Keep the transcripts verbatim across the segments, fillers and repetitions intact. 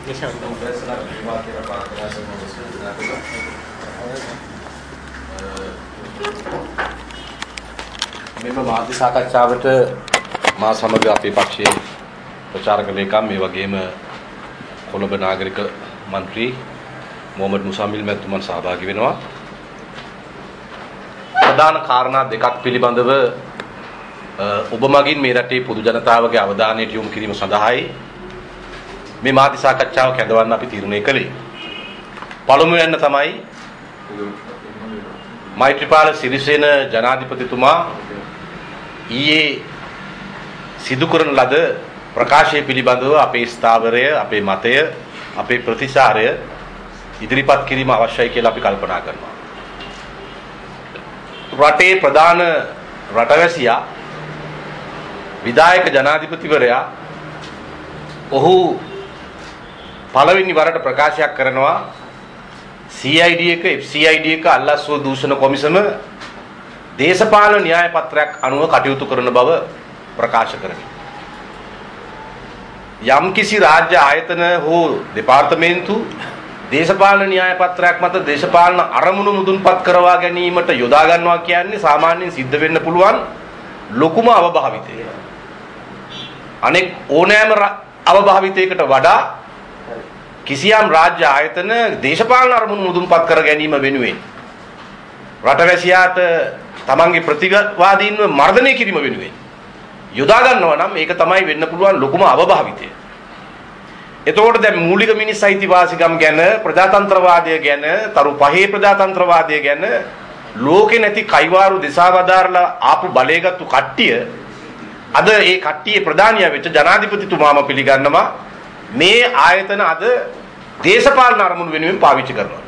මෙම මාධ්‍ය සාකච්ඡාවට මා සමග අපේ පක්ෂයේ ප්‍රචාරක ලේකම් මේ වගේම කොළඹ නාගරික මන්ත්‍රී මොහමඩ් මුසාමිල් මැතිතුමන් සහභාගී වෙනවා. ප්‍රධාන කාරණා දෙකක් පිළිබඳව ඔබ මගින් මේ රටේ පොදු ජනතාවගේ අවධානයට යොමු කිරීම සඳහායි මේ මාධ්‍ය සාකච්ඡාව කැඳවන්න අපි තීරණය කළේ. පළමුවෙන් තමයි මෛත්‍රීපාල සිරිසේන ජනාධිපතිතුමා ඊයේ සිදු කරන ලද ප්‍රකාශය පිළිබඳව අපේ ස්ථාවරය, අපේ මතය, අපේ ප්‍රතිචාරය ඉදිරිපත් කිරීම අවශ්‍යයි කියලා අපි කල්පනා කරනවා. රටේ ප්‍රධාන රටවැසියා විධායක ජනාධිපතිවරයා ඔහු පළවෙනි වරට ප්‍රකාශයක් කරනවා C I D එක F C I D එක අල්ලස්ව දූෂණ කොමිසම දේශපාලන න්‍යාය පත්‍රයක් අනුව කටයුතු කරන බව ප්‍රකාශ කරමි. යම්කිසි රාජ්‍ය ආයතන හෝ දෙපාර්තමේන්තු දේශපාලන න්‍යාය පත්‍රයක් මත දේශපාලන අරමුණු මුදුන්පත් කරවා ගැනීමට යොදා ගන්නවා කියන්නේ සාමාන්‍යයෙන් සිද්ධ වෙන්න පුළුවන් ලොකුම අවභාවිතය. අනෙක් ඕනෑම අවභාවිතයකට වඩා කිසියම් රාජ්‍ය ආයතන දේශපාලන අරමුණු මුදුන්පත් කර ගැනීම වෙනුවෙන් රටවැසියාට තමන්ගේ ප්‍රතිවාදීන්ව මර්ධනය කිරීම වෙනුවෙන් යොදා ගන්නවා නම් ඒක තමයි වෙන්න පුළුවන් ලොකුම අවභාවිතය. එතකොට දැන් මූලික මිනිස් අයිතිවාසිකම් ගැන, ප්‍රජාතන්ත්‍රවාදය ගැන, තරු පහේ ප්‍රජාතන්ත්‍රවාදය ගැන ලෝකේ නැති කයිවාරු දිසාවදාරලා ආපු බලයගත්තු කට්ටිය අද ඒ කට්ටියේ ප්‍රධානියා වෙච්ච ජනාධිපතිතුමාම පිළිගන්නවා මේ ආයතන අද දේශපාලන අරමුණු වෙනුවෙන් පාවිච්චි කරනවා.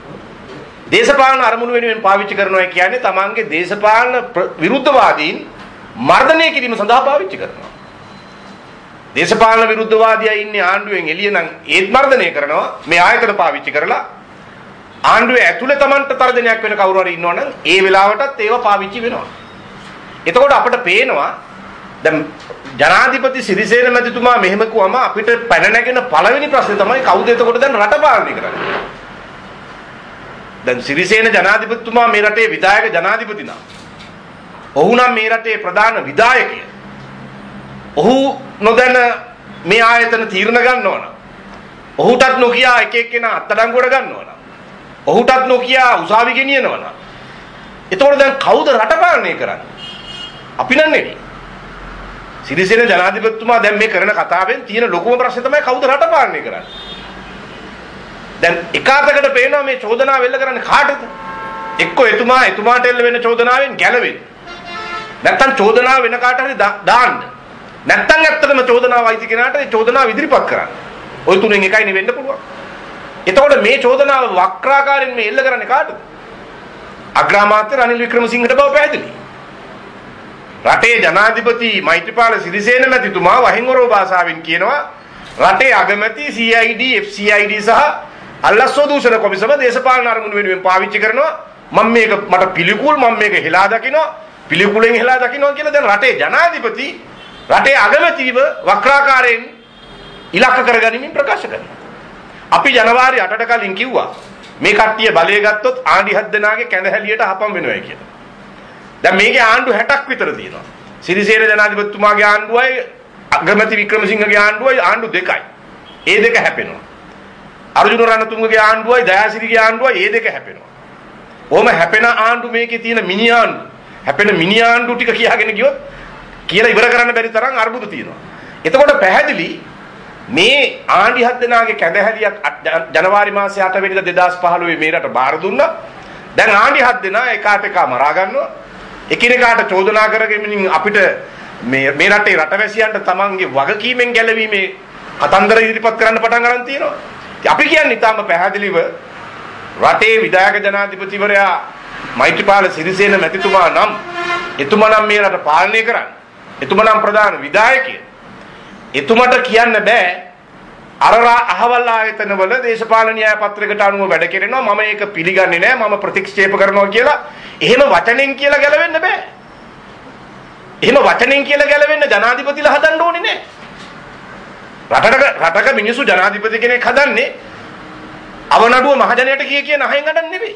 දේශපාලන අරමුණු වෙනුවෙන් පාවිච්චි කරනවා කියන්නේ තමන්ගේ දේශපාලන විරුද්ධවාදීන් මර්ධනය කිරීම සඳහා පාවිච්චි කරනවා. දේශපාලන විරුද්ධවාදියා ඉන්නේ ආණ්ඩුවෙන් එළිය නම් ඒත් මර්ධනය කරනවා මේ ආයතන පාවිච්චි කරලා. ආණ්ඩුවේ ඇතුලේ තමන්ට තර්ජනයක් වෙන කවුරු හරි ඉන්නවනම් ඒ වෙලාවටත් ඒව පාවිච්චි වෙනවා. එතකොට අපිට පේනවා දැන් ජනාධිපති සිරිසේන මැතිතුමා මෙහෙම කිව්වම අපිට පැන නැගෙන පළවෙනි ප්‍රශ්නේ තමයි කවුද එතකොට දැන් රට පාලනය කරන්නේ? දැන් සිරිසේන ජනාධිපතිතුමා මේ රටේ විධායක ජනාධිපති නම් ඔහු නම් මේ රටේ ප්‍රධාන විධායකය. ඔහු නොදැන මේ ආයතන තීරණ ගන්නවා නම් ඔහුටත් නොකිය එක එක්කෙනා අත්අඩංගුවට ගන්නවා නම් ඔහුටත් නොකිය උසාවි ගෙනියනවා නම් එතකොට දැන් කවුද රට පාලනය කරන්නේ? අපි නන්නේ. සිරිසේන ජනාධිපතිතුමා දැන් මේ කරන කතාවෙන් තියෙන ලොකුම ප්‍රශ්නේ තමයි කවුද රට පාලනය කරන්නේ? දැන් එකාතකට පේනවා මේ චෝදනාව එල්ල කරන්නේ කාටද? එක්කෝ එතුමා එතුමාට එල්ල වෙන චෝදනාවෙන් ගැලවෙන්න. නැත්තම් චෝදනාව වෙන කාට හරි දාන්න. නැත්තම් ඇත්තටම චෝදනාව අයිති කෙනාට ඒ චෝදනාව ඉදිරිපත් කරන්න. ওই තුනෙන් එකයි නෙවෙන්න පුළුවන්. එතකොට මේ චෝදනාව වක්‍රාකාරයෙන් මේ එල්ල කරන්නේ කාටද? අග්‍රාමාත්‍ය රනිල් වික්‍රමසිංහට බව පැහැදිලි. රටේ ජනාධිපති මෛත්‍රීපාල සිරිසේන මැතිතුමා වහින්වරෝ භාෂාවෙන් කියනවා රටේ අගමැති C I D F C I D සහ අල්ලස්ව දූෂණ කොමිසම දේශපාලන අරමුණු වෙනුවෙන් පාවිච්චි කරනවා. මම මේක මට පිළිකුල් මම මේක හෙලා දකිනවා පිළිකුලෙන් හෙලා දකිනවා කියලා දැන් රටේ ජනාධිපති රටේ අගමැතිව වක්‍රාකාරයෙන් ඉලක්ක කරගනිමින් ප්‍රකාශ කරනවා. අපි ජනවාරි අටට කලින් කිව්වා මේ කට්ටිය බලය ගත්තොත් ආණ්ඩු හත් දෙනාගේ කැඳහැලියට හපම් වෙනවා කියලා. දැන් මේකේ ආණ්ඩු හැටක් විතර තියෙනවා. සිරිසේන ජනාධිපතිතුමාගේ ආණ්ඩුවයි අගමැති වික්‍රමසිංහගේ ආණ්ඩුවයි ආණ්ඩු දෙකයි. ඒ දෙක හැපෙනවා. අර්ජුන රණතුංගගේ ආණ්ඩුවයි දයාසිරිගේ ආණ්ඩුවයි ඒ දෙක හැපෙනවා. ඔහොම හැපෙන ආණ්ඩු මේකේ තියෙන මිනි ආණ්ඩු. හැපෙන මිනි ආණ්ඩු ටික කියාගෙන ගියොත් කියලා ඉවර කරන්න බැරි තරම් අර්බුද තියෙනවා. එතකොට පැහැදිලි මේ ආණ්ඩු හත් දෙනාගේ කැඳහැලියක් ජනවාරි මාසේ අට වෙනිදා දෙදාස් පහළොව මේ රට බාර දුන්නා. දැන් ආණ්ඩු හත් දෙනා එකාට එක මරා ගන්නවා. එකිනෙකාට චෝදනා කරගෙන අපිට මේ මේ රටේ රටවැසියන්ට තමන්ගේ වගකීමෙන් ගැලවීමේ කතන්දර ඉදිරිපත් කරන්න පටන් ගන්න තියෙනවා. අපි කියන්නේ ඊටම පැහැදිලිව රටේ විධායක ජනාධිපතිවරයා මෛත්‍රීපාල සිරිසේන මැතිතුමා නම් එතුමා නම් මේ රට පාලනය කරන්නේ. එතුමා නම් ප්‍රධාන විධායකයෙක්. එතුමට කියන්න බෑ අර අහවල් ආයතනවල දේශපාලන න්‍යාය පත්‍රයකට අනුව වැඩ කරනවා මම ඒක පිළිගන්නේ නෑ මම ප්‍රතික්ෂේප කරනවා කියලා එහෙම වචනෙන් කියලා ගැලවෙන්න බෑ. එහෙම වචනෙන් කියලා ගැලවෙන්න ජනාධිපතිලා හදන්න ඕනේ නෑ. රටක රටක මිනිස්සු ජනාධිපති කෙනෙක් හදන්නේ අවනඩුව මහජනයට කිය කිය නහයෙන් ගන්න නෙවෙයි.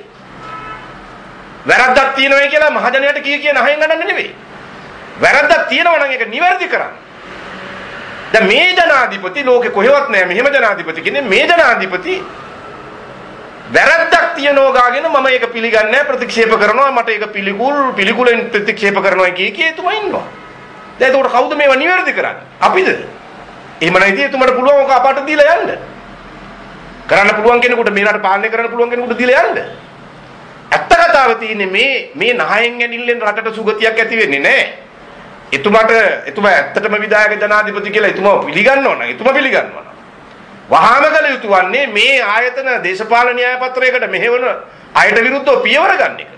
වැරද්දක් තියෙනවා කියලා මහජනයට කිය කිය නහයෙන් ගන්න නෙවෙයි. වැරද්දක් තියෙනවා නම් ඒක නිවැරදි කරන්න. දැන් මේ ජනාධිපති ලෝකේ කොහෙවත් නැහැ මෙහෙම ජනාධිපති කෙනෙක්. මේ ජනාධිපති වැරද්දක් තියනවා ගාගෙන මම ඒක පිළිගන්නේ නැහැ ප්‍රතික්ෂේප කරනවා මට ඒක පිළිකුල් පිළිකුලෙන් ප්‍රතික්ෂේප කරනවා කිය කිය එතුමා ඉන්නවා. දැන් ඒකට කවුද මේවා නිවැරදි කරන්නේ? අපිද? එහෙම නැති එතුමාට පුළුවන් ඔක අපට දීලා යන්න. කරන්න පුළුවන් කෙනෙකුට මේ රට පාලනය කරන්න පුළුවන් කෙනෙකුට දීලා යන්න. ඇත්ත කතාව තියෙන්නේ මේ මේ නහයෙන් ඇනිල්ලෙන් රටට සුගතියක් ඇති වෙන්නේ නැහැ. එතුමාට එතුමා ඇත්තටම විධායක ජනාධිපති කියලා එතුමා පිළිගන්නවා නම් එතුමා පිළිගන්නවා නම් වහාම කළ යුතු වන්නේ මේ ආයතන දේශපාලන න්‍යාය පත්‍රයකට මෙහෙවන අයට විරුද්ධව පියවර ගන්න එක.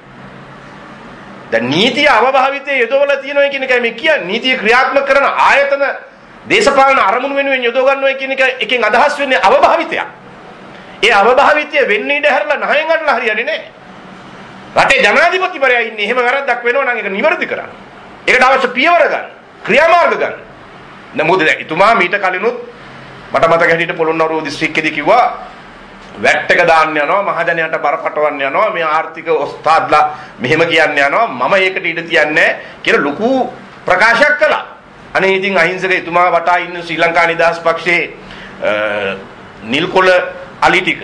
දැන් නීතිය අවභාවිතයේ යොදවලා තියෙනවා කියන එකයි මේ කියන්නේ. නීතිය ක්‍රියාත්මක කරන ආයතන දේශපාලන අරමුණු වෙනුවෙන් යොදව ගන්නවා කියන එක එකෙන් අදහස් වෙන්නේ අවභාවිතයක්. ඒ අවභාවිතය වෙන්නේ ඉඳ හැරලා නහයෙන් අටලා හරියන්නේ නැහැ. රටේ ජනාධිපතිවරයා ඉන්නේ එහෙම වැරද්දක් වෙනවා නම් ඒක නිවැරදි කරන්න. ඒකට අවශ්‍ය පියවර ගන්න, ක්‍රියාමාර්ග ගන්න. නමුත් දැන් එතුමා මීට කලිනුත් මට මතක හැටියට පොළොන්නරුව දිස්ත්‍රික්කෙදී කිව්වා වැට් එක දාන්න යනවා මහජනයාට බරපතලවන්න යනවා මේ ආර්ථික ඔස්තාද්ලා මෙහෙම කියන්න යනවා මම ඒකට ඉඩ තියන්නේ කියලා ලොකු ප්‍රකාශයක් කළා. අනේ ඉතින් අහිංසක එතුමා වටා ඉන්න ශ්‍රී ලංකා නිදහස් පක්ෂයේ නිල්කොළ අලි ටික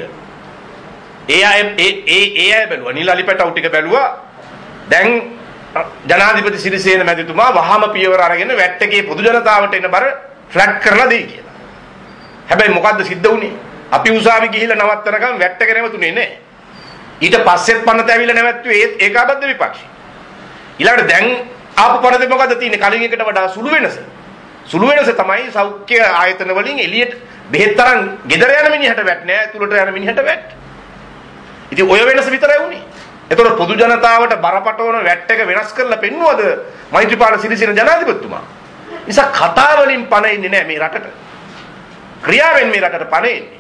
ඒ අය ඒ ඒ ඒ අය බැලුවා නිල් අලි පැටවු ටික බැලුවා. දැන් ජනාධිපති සිරිසේන මැතිතුමා වහාම පියවර අරගෙන වැට් එකේ පොදු ජනතාවට එන බර ෆ්ලැට් කරලා දෙයි කියලා. හැබැයි මොකද්ද සිද්ධ වුනේ? අපි උසාවි ගිහිල්ලා නවත්තනකම් වැට් එක නැවතුනේ නැහැ. ඊට පස්සෙත් පනත ඇවිල්ලා නැවැත්තුවේ ඒත් ඒකාබද්ධ විපක්ෂය. ඊළඟට දැන් ආපු පනතේ මොකද්ද තියෙන්නේ? කලින් එකට වඩා සුළු වෙනස. සුළු වෙනස තමයි සෞඛ්‍ය ආයතන වලින් එළියට බෙහෙත් තරම් ගෙදර යන මිනිහට වැට් නෑ, ඇතුළට යන මිනිහට වැට්. ඉතින් ඔය වෙනස විතරයි උනේ. ඒතකොට පොදු ජනතාවට බරපතලවන වැට් එක වෙනස් කරලා පෙන්නුවද මෛත්‍රීපාල සිරිසේන ජනාධිපතිතුමා? නිසා කතා වලින් පණ ඉන්නේ නෑ මේ රටට. ක්‍රියාවෙන් මේ රටට පණ එන්නේ.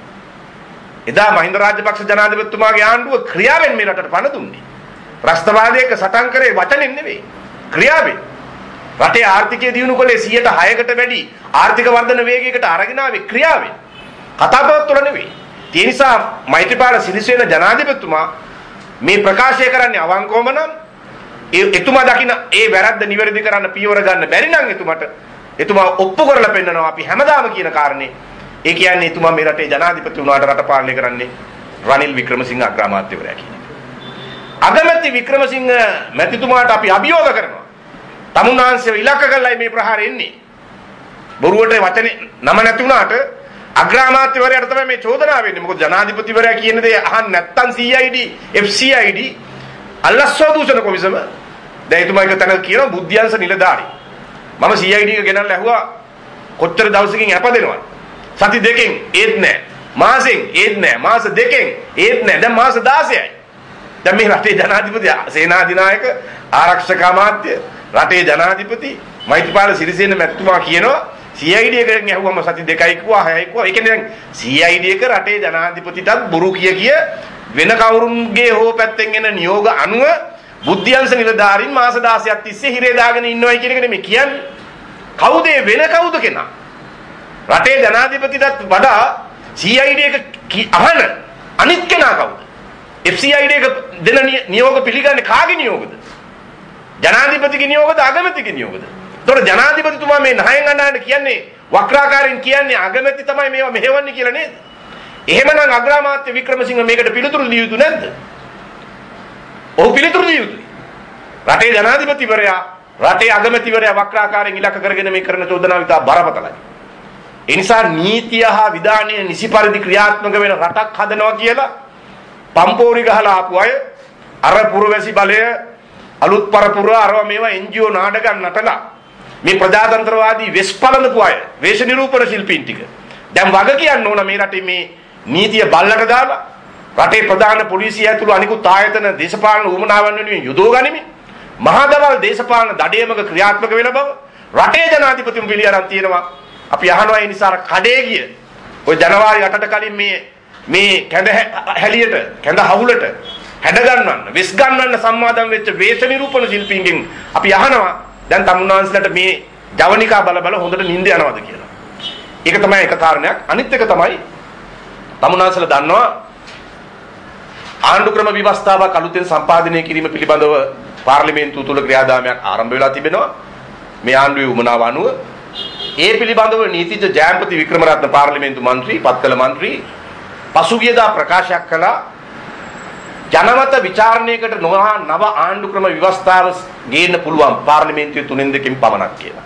එදා මහින්ද රාජපක්ෂ ජනාධිපතිතුමාගේ ආණ්ඩුව ක්‍රියාවෙන් මේ රටට පණ දුන්නේ. රාෂ්ට්‍රවාදයක සටන් කරේ වචනෙන් නෙවෙයි ක්‍රියාවෙන්. රටේ ආර්ථිකය දියුණු කළේ සියයට හයකට වැඩි ආර්ථික වර්ධන වේගයකට අරගෙන ආවේ ක්‍රියාවෙන්. කතාබහත් වල නෙවෙයි. ඒ නිසා මෛත්‍රීපාල සිරිසේන ජනාධිපතිතුමා මේ ප්‍රකාශය කරන්නේ අවංකවම නම් ඒ එතුමා දකින්න ඒ වැරද්ද නිවැරදි කරන්න පියවර ගන්න බැරි නම් එතුමාට එතුමා ඔප්පු කරලා පෙන්නනවා අපි හැමදාම කියන කාරණේ. ඒ කියන්නේ එතුමා මේ රටේ ජනාධිපති වුණාට රට පාලනය කරන්නේ රනිල් වික්‍රමසිංහ අග්‍රාමාත්‍යවරයා කියන එක. අගමැති වික්‍රමසිංහ මැතිතුමාට අපි අභියෝග කරනවා. තමුන්වහන්සේව ඉලක්ක කරලා මේ ප්‍රහාරය එන්නේ. බොරුවට වචනේ නම නැති වුණාට අග්‍රාමාත්‍යවරයාට තමයි මේ චෝදනාව වෙන්නේ. මොකද ජනාධිපතිවරයා කියන දේ අහන්න නැත්තම් සී අයි ඩී එෆ් සී අයි ඩී අල්ලස්සෝ දූෂණ කොමිසම දැන් එතුමා එක තැනක කියනවා බුද්ධ්‍යංශ නිලධාරී. මම සී අයි ඩී එක ගෙනල්ලා ඇහුවා කොච්චර දවසකින් යපදෙනවද? සති දෙකෙන් ඒත් නැහැ. මාසෙන් ඒත් නැහැ. මාස දෙකෙන් ඒත් නැහැ. දැන් මාස දාසයයි. දැන් මේ රටේ ජනාධිපති සේනාධිනායක ආරක්ෂක අමාත්‍ය රටේ ජනාධිපති මෛත්‍රීපාල සිරිසේන මැතිතුමා කියනවා සී අයි ඩී එකෙන් ඇහුවම සති දෙකයි කිව්වා හයයි කිව්වා. ඒ කියන්නේ දැන් සී අයි ඩී එක රටේ ජනාධිපතිටත් බොරු කිය කිය වෙන කවුරුන්ගේ හෝ පැත්තෙන් එන නියෝග අනුව බුද්ධ්‍යංශ නිලධාරීන් මාස දාසයක් තිස්සේ හිරේ දාගෙන ඉන්නවයි කියන එක නෙමෙයි කියන්නේ. කවුද වෙන කවුද කෙනා? රටේ ජනාධිපතිටත් වඩා සී අයි ඩී එක අහන අනිත් කෙනා කවුද? එෆ් සී අයි ඩී එක දෙන නියෝග පිළිගන්නේ කාගේ නියෝගද? ජනාධිපතිගේ නියෝගද අගමැතිගේ නියෝගද? ඒතකොට ජනාධිපතිතුමා මේ නහයෙන් අඬන්න කියන්නේ වක්‍රාකාරයෙන් කියන්නේ අගමැති තමයි මේවා මෙහෙවන්නේ කියලා නේද? එහෙමනම් අග්‍රාමාත්‍ය වික්‍රමසිංහ මේකට පිළිතුරු දිය යුතු නැද්ද? ඔහු පිළිතුරු දිය යුතුයි. රටේ ජනාධිපතිවරයා රටේ අගමැතිවරයා වක්‍රාකාරයෙන් ඉලක්ක කරගෙන මේ කරන චෝදනාව ඉතා බරපතලයි. ඒ නිසා නීතිය හා විධානය නිසි පරිදි ක්‍රියාත්මක වෙන රටක් හදනවා කියලා පම්පෝරි ගහලා ආපු අය අර පුරවැසි බලය අලුත් පරපුර අරව මේවා එන් ජී ඕ නාටකම් නටලා මේ ප්‍රජාතන්ත්‍රවාදී වෙස් පලනපු අය වේශ නිරූපණ ශිල්පීන් ටික දැන් වග කියන්න ඕන මේ රටේ මේ නීතිය බල්ලට දාලා රටේ ප්‍රධාන පොලිසිය ඇතුළු අනිකුත් ආයතන දේශපාලන උවමනාවන් වෙනුවෙන් යොදව ගනිමින් මහා දවල් දේශපාලන දඩයමක ක්‍රියාත්මක වෙන බව රටේ ජනාධිපතිතුමා පිළි අරන් තියෙනවා. අපි අහනවා ඒ නිසා කඩේ ගිය ඔය ජනවාරි අටට කලින් මේ මේ කැඳ හැලියට කැඳ හවුලට හැඩ ගන්නවන්න වෙස් ගන්නවන්න සම්මාදම් වෙච්ච වේශ නිරූපණ ශිල්පීන්ගෙන් අපි අහනවා දැන් තමුන්වහන්සේලාට මේ ජවනිකා බල බල හොඳට නිින්ද යනවද කියලා. ඒක තමයි එක කාරණයක්. අනිත් එක තමයි තමුනාසල දන්නවා ආණ්ඩු ක්‍රම ව්‍යවස්ථාවක් අලුතෙන් සම්පාදනය කිරීම පිළිබඳව පාර්ලිමේන්තුව තුල ක්‍රියාදාමයක් ආරම්භ වෙලා තිබෙනවා. මේ ආණ්ඩුවේ උමනාව අනුව ඒ පිළිබඳව නීතිඥ ජයන්පති වික්‍රමරත්න පාර්ලිමේන්තු මන්ත්‍රී පත්කල මන්ත්‍රී පසුගියදා ප්‍රකාශයක් කළා ජනමත විචාරණයකට නොහා නව ආණ්ඩු ක්‍රම ව්‍යවස්ථාව ගේන්න පුළුවන් පාර්ලිමේන්තුවේ තුනෙන් දෙකකින් පමණක් කියලා.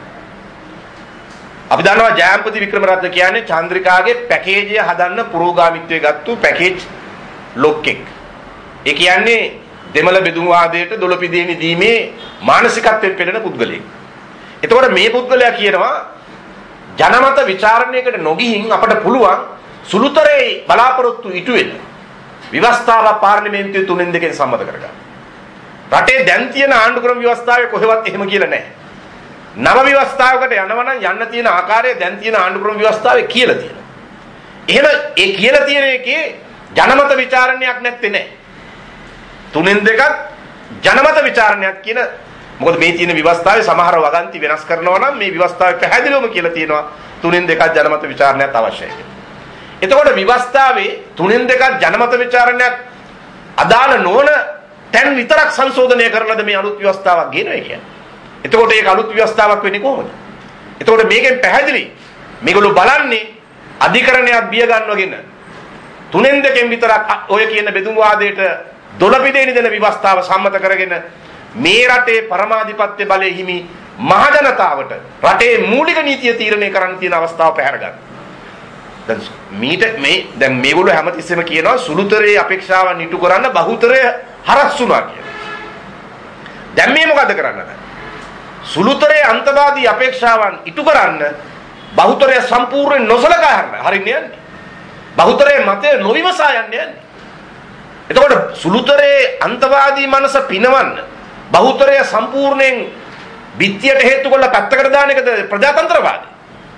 අපි දන්නවා ජයන්පති වික්‍රමරත්න කියන්නේ චන්ද්‍රිකාගේ පැකේජය හදන්න පුරෝගාමිත්වයේ ගත්තු පැකේජ් ලොක්ෙක්. ඒ කියන්නේ දෙමළ බෙදුම් වාදයට දොළපිදීනි දීමේ මානසිකත්වයෙන් පෙළෙන පුද්ගලයෙක්. එතකොට මේ පුද්ගලයා කියනවා ජනමත විචාරණයකට නොගිහින් අපට පුළුවන් සුළුතරේ බලාපොරොත්තු ඉටු වෙන ව්‍යවස්ථාව පාර්ලිමේන්තුවේ තුනෙන් දෙකෙන් සම්මත කරගන්න. රටේ දැන් තියෙන ආණ්ඩු ක්‍රම ව්‍යවස්ථාවේ කොහෙවත් එහෙම කියලා නැහැ. නව ව්‍යවස්ථාවකට යනවා නම් යන්න තියෙන ආකාරය දැන් තියෙන ආණ්ඩු ක්‍රම ව්‍යවස්ථාවේ කියලා තියෙනවා. එහෙම ඒ කියලා තියෙන එකේ ජනමත විචාරණයක් නැත්තේ නෑ. තුනෙන් දෙකක් ජනමත විචාරණයක් කියන මොකද මේ තියෙන ව්‍යවස්ථාවේ සමහර වගන්ති වෙනස් කරනවා නම් මේ ව්‍යවස්ථාවේ පැහැදිලිවම කියලා තියෙනවා තුනෙන් දෙකක් ජනමත විචාරණයක් අවශ්‍යයි. එතකොට ව්‍යවස්ථාවේ තුනෙන් දෙකක් ජනමත විචාරණයක් අදාළ නොවන තැන් විතරක් සංශෝධනය කරලාද මේ අලුත් ව්‍යවස්ථාවක් ගේනවා කියන්නේ. එතකොට ඒක අලුත් ව්‍යවස්ථාවක් වෙන්නේ කොහොමද? එතකොට මේකෙන් පැහැදිලි මේගොල්ලෝ බලන්නේ අධිකරණයක් බිය ගන්නවගෙන තුනෙන් දෙකෙන් විතරක් ඔය කියන බෙදුම් වාදයට දොළපිදේනි දෙන ව්‍යවස්ථාව සම්මත කරගෙන මේ රටේ පරමාධිපත්‍ය බලය හිමි මහ ජනතාවට රටේ මූලික නීතිය තීරණය කරන්න තියෙන අවස්ථාව පැහැර ගන්න. දැන් මීට මේ දැන් මේගොල්ලෝ හැමතිස්සෙම කියනවා සුළුතරේ අපේක්ෂාවන් ඉටු කරන්න බහුතරය හරස් වුණා කියලා. දැන් මේ මොකද කරන්නද? සුළුතරේ අන්තවාදී අපේක්ෂාවන් ඉටු කරන්න බහුතරය සම්පූර්ණයෙන් නොසලකා හරින්න හරින්නේ යන්නේ. බහුතරයේ මතය නොවිමසා යන්නේ යන්නේ. එතකොට සුළුතරේ අන්තවාදී මනස පිනවන්න බහුතරය සම්පූර්ණයෙන් විත්‍යයට හේතු කරලා පැත්තකට දාන එකද ප්‍රජාතන්ත්‍රවාදී.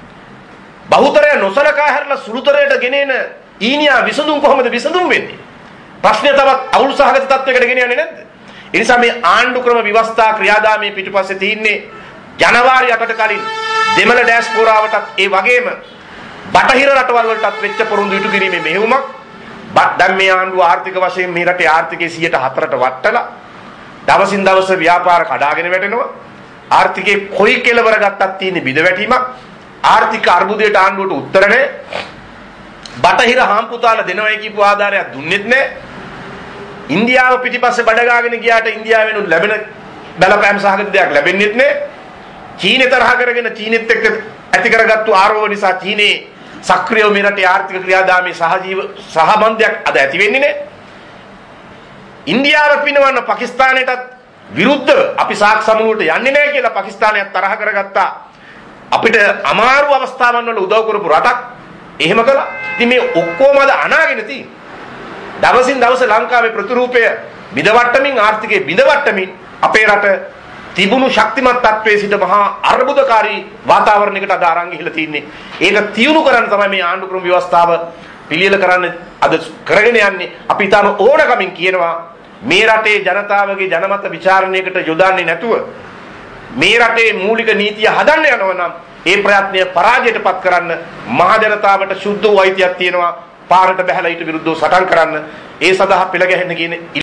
බහුතරය නොසලකා හැරලා සුළුතරයට ගෙනෙන ඊනියා විසඳුම් කොහොමද විසඳුම් වෙන්නේ? ප්‍රශ්නය තවත් අවුල් සහගත තත්වයකට ගෙන යන්නේ නැද්ද? ඒ නිසා මේ ආණ්ඩු ක්‍රම ව්‍යවස්ථා ක්‍රියාදාමයේ පිටුපස්සේ තියෙන්නේ ජනවාරි අටට කලින් දෙමළ ඩයස්පෝරාවටත් ඒ වගේම බටහිර රටවල් වලටත් වෙච්ච පොරොන්දු ඉටු කිරීමේ මෙහෙයුමක්. දැන් මේ ආණ්ඩුව ආර්ථික වශයෙන් මේ රටේ ආර්ථිකයේ සියයට හතරට වටලා දවසින් දවස ව්‍යාපාර කඩාගෙන වැටෙනවා. ආර්ථිකයේ කොයි කෙලවර ගත්තත් තියෙන බිඳ වැටීමක්. ආර්ථික අර්බුදයට ආණ්ඩුවට උත්තර නැහැ. බටහිර හාම්පුතාලා දෙනවයි කියපු ආධාරයක් දුන්නෙත් නැහැ. ඉන්දියාව පිටිපස්සේ බඩගාගෙන ගියාට ඉන්දියාවෙනුත් ලැබෙන බලපෑම් සහගත දෙයක් ලැබෙන්නේත් නැහැ. චීනෙ තරහ කරගෙන චීනෙත් එක්ක ඇති කරගත්තු ආරෝප නිසා චීනේ සක්‍රියව මේ රටේ ආර්ථික ක්‍රියාදාමයේ සහජීව සහබන්ධයක් අද ඇති වෙන්නේ නැහැ. ඉන්දියාව පිනවන්න පාකිස්තානයටත් විරුද්ධව අපි සාක් සමුළුවට යන්නේ නැහැ කියලා පාකිස්තානයත් තරහ කරගත්තා. අපිට අමාරු අවස්ථාවන් වල උදව් කරපු රටක් එහෙම කළා. ඉතින් මේ ඔක්කොම අද අනාගෙන තියෙන්නේ. දවසින් දවස ලංකාවේ ප්‍රතිරූපය බිඳවට්ටමින් ආර්ථිකයේ බිඳවට්ටමින් අපේ රට තිබුණු ශක්තිමත් තත්වයේ සිට මහා අර්බුදකාරී වාතාවරණයකට අද අරන් ගිහිල්ලා තින්නේ. ඒක තියුණු කරන්න තමයි මේ ආණ්ඩු ක්‍රම ව්‍යවස්ථාව පිළියෙල කරන්න අද කරගෙන යන්නේ. අපි ඊටම ඕනකමින් කියනවා මේ රටේ ජනතාවගේ ජනමත විචාරණයකට යොදන්නේ නැතුව මේ රටේ මූලික නීතිය හදන්න යනවා නම් ඒ ප්‍රයත්නය පරාජයටපත් කරන්න මහ ජනතාවට සුද්ධ වූ අයිතියක් තියෙනවා. පාරට බැහැලා ඊට විරුද්ධව සටන් කරන්න. ඒ සඳහා පෙළ ගැහෙන්න කියන